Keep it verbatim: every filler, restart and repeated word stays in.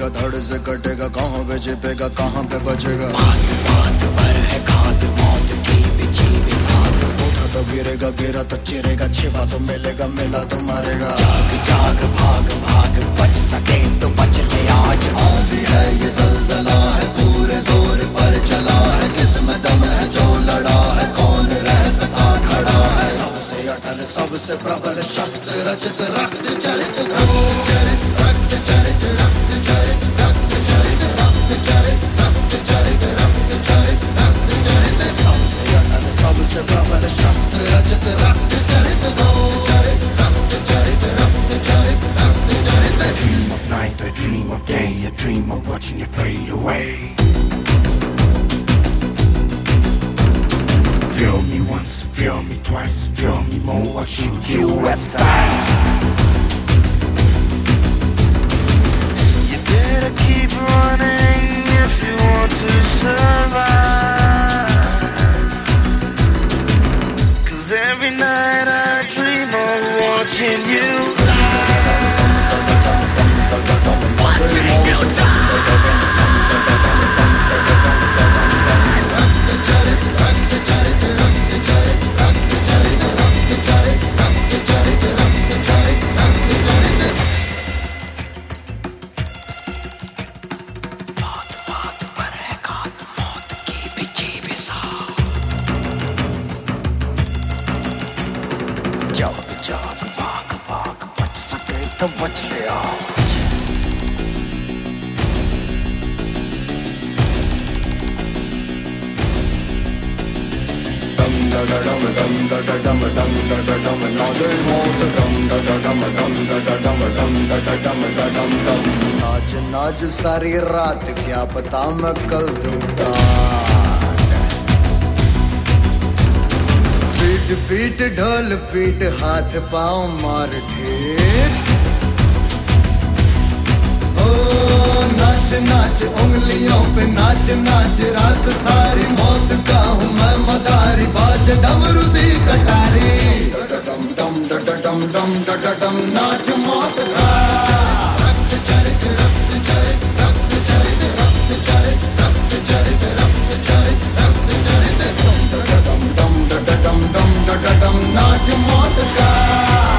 कटेगा, धड़ से कटेगा, कहाँ पे छिपेगा, कहाँ पे बचेगा। बात बात पर है घात, मौत की बिछी बिसात। उठा तो गिरेगा, गिरा तो चिरेगा, छिपा तो मिलेगा, मिला तो मारेगा। जाग जाग भाग भाग, बच सके तो बच ले आज। आंधी है ये ज़लज़ला है, पूरे जोर पर चला है, किसमें दम है जो लड़ा है, कौन रह सका खड़ा है। सबसे अटल सबसे प्रबल शस्त्र रचित, रक्त चरित रक्त चरित रक्त चरित रक्त चरित रक्त चरित रक्त चरित रक्त चरित रक्त चरित रक्त चरित। सबसे अटल सबसे प्रबल शस्त्र रचित, रक्त चरित रक्त चरित रक्त चरित रक्त चरित रक्त चरित। I dream of night, I dream of day, I dream of watching you fade away. Feel me once, feel me twice, feel me more, I'll shoot you aside. You better keep running if you want to survive. 'Cause every night I dream of watching you die. Watching you die. जाग जाग भाग भाग, बच सके तो बच ले आज। dum da da dum dum da da dum dum da da dum नाचे मौत dum da da dum dum da da dum dum da da dum da dum dum। नाच नाच सारी रात, क्या पता मैं कल दूंगा। पीट पीट ढोल पीट, हाथ पाँव मार ठेठ। ओ नाच नाच उंगलियों पे नाच नाच, रात सारी मौत का हूँ मैं मदारी, बाज डमरू सी कटारी। डम डम डम डम डम डम डम, नाच मौत का। रक्त चरित रक्त चरित रक्त चरित रक्त चरित रक्त चरित रक्त चरित रक्त चरित। डम डम डम डम डम डम, नाच मौत का।